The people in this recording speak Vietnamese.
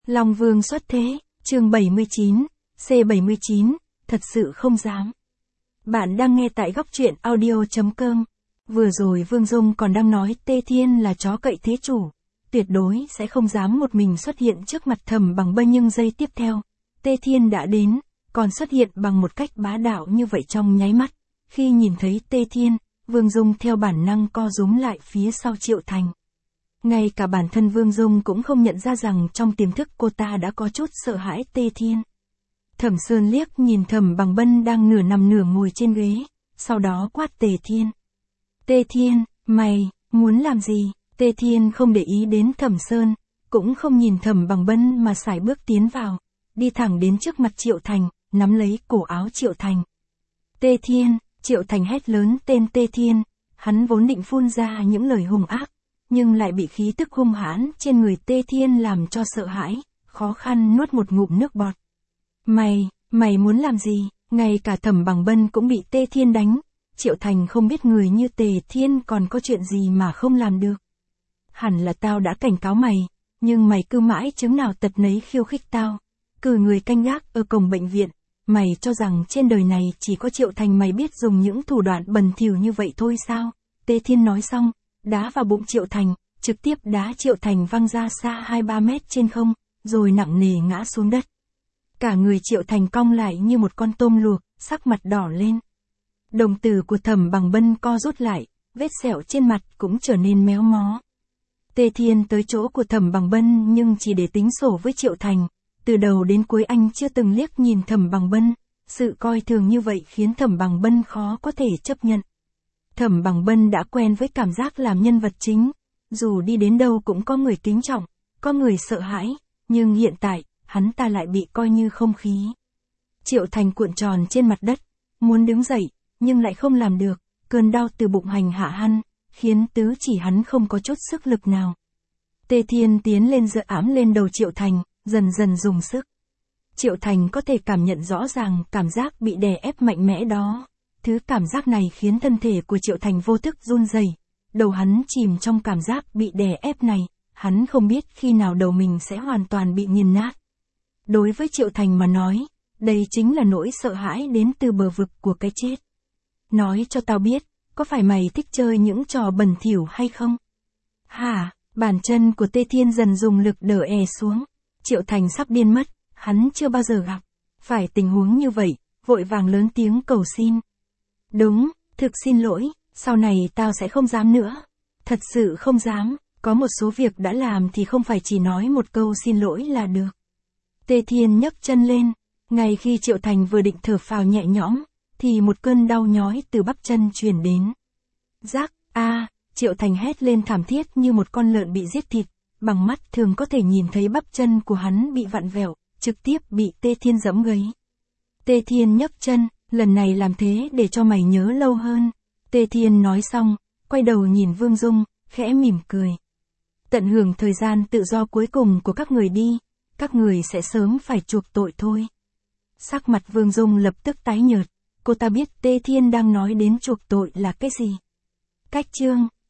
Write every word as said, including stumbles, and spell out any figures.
Long Vương xuất thế, chương bảy mươi chín, C bảy mươi chín, thật sự không dám. Bạn đang nghe tại góc truyện audio chấm com. Vừa rồi Vương Dung còn đang nói Tê Thiên là chó cậy thế chủ, tuyệt đối sẽ không dám một mình xuất hiện trước mặt Thẩm Bằng Bân, nhưng giây tiếp theo, Tê Thiên đã đến, còn xuất hiện bằng một cách bá đạo như vậy trong nháy mắt. Khi nhìn thấy Tê Thiên, Vương Dung theo bản năng co rúm lại phía sau Triệu Thành. Ngay cả bản thân Vương Dung cũng không nhận ra rằng trong tiềm thức cô ta đã có chút sợ hãi Tê Thiên. Thẩm Sơn liếc nhìn Thẩm Bằng Bân đang nửa nằm nửa ngồi trên ghế, sau đó quát Tê Thiên. Tê Thiên, mày, muốn làm gì? Tê Thiên không để ý đến Thẩm Sơn, cũng không nhìn Thẩm Bằng Bân mà sải bước tiến vào, đi thẳng đến trước mặt Triệu Thành, nắm lấy cổ áo Triệu Thành. Tê Thiên, Triệu Thành hét lớn tên Tê Thiên, hắn vốn định phun ra những lời hung ác, nhưng lại bị khí tức hung hãn trên người Tê Thiên làm cho sợ hãi, khó khăn nuốt một ngụm nước bọt. Mày, mày muốn làm gì? Ngay cả Thẩm Bằng Bân cũng bị Tê Thiên đánh, Triệu Thành không biết người như Tê Thiên còn có chuyện gì mà không làm được. Hẳn là tao đã cảnh cáo mày, nhưng mày cứ mãi chứng nào tật nấy khiêu khích tao, cử người canh gác ở cổng bệnh viện, mày cho rằng trên đời này chỉ có Triệu Thành mày biết dùng những thủ đoạn bẩn thỉu như vậy thôi sao? Tê Thiên nói xong, đá vào bụng Triệu Thành, trực tiếp đá Triệu Thành văng ra xa hai ba mét trên không, rồi nặng nề ngã xuống đất. Cả người Triệu Thành cong lại như một con tôm luộc, sắc mặt đỏ lên. Đồng tử của Thẩm Bằng Bân co rút lại, vết sẹo trên mặt cũng trở nên méo mó. Tê Thiên tới chỗ của Thẩm Bằng Bân nhưng chỉ để tính sổ với Triệu Thành, từ đầu đến cuối anh chưa từng liếc nhìn Thẩm Bằng Bân, sự coi thường như vậy khiến Thẩm Bằng Bân khó có thể chấp nhận. Thẩm Bằng Bân đã quen với cảm giác làm nhân vật chính, dù đi đến đâu cũng có người kính trọng, có người sợ hãi, nhưng hiện tại, hắn ta lại bị coi như không khí. Triệu Thành cuộn tròn trên mặt đất, muốn đứng dậy, nhưng lại không làm được, cơn đau từ bụng hành hạ hắn, khiến tứ chỉ hắn không có chút sức lực nào. Tê Thiên tiến lên giơ ẵm lên đầu Triệu Thành, dần dần dùng sức. Triệu Thành có thể cảm nhận rõ ràng cảm giác bị đè ép mạnh mẽ đó. Thứ cảm giác này khiến thân thể của Triệu Thành vô thức run rẩy, đầu hắn chìm trong cảm giác bị đè ép này, hắn không biết khi nào đầu mình sẽ hoàn toàn bị nghiền nát. Đối với Triệu Thành mà nói, đây chính là nỗi sợ hãi đến từ bờ vực của cái chết. Nói cho tao biết, có phải mày thích chơi những trò bẩn thỉu hay không? Hả? Bàn chân của Tê Thiên dần dùng lực đỡ è xuống. Triệu Thành sắp điên mất, hắn chưa bao giờ gặp phải tình huống như vậy, vội vàng lớn tiếng cầu xin. Đúng, thực xin lỗi, sau này tao sẽ không dám nữa. Thật sự không dám, có một số việc đã làm thì không phải chỉ nói một câu xin lỗi là được. Tê Thiên nhấc chân lên, ngay khi Triệu Thành vừa định thở phào nhẹ nhõm, thì một cơn đau nhói từ bắp chân truyền đến. Rắc, a, Triệu Thành hét lên thảm thiết như một con lợn bị giết thịt, bằng mắt thường có thể nhìn thấy bắp chân của hắn bị vặn vẹo, trực tiếp bị Tê Thiên giẫm gãy. Tê Thiên nhấc chân, lần này làm thế để cho mày nhớ lâu hơn. Tê Thiên nói xong, quay đầu nhìn Vương Dung, khẽ mỉm cười. Tận hưởng thời gian tự do cuối cùng của các người đi, các người sẽ sớm phải chuộc tội thôi. Sắc mặt Vương Dung lập tức tái nhợt, cô ta biết Tê Thiên đang nói đến chuộc tội là cái gì. Cách chương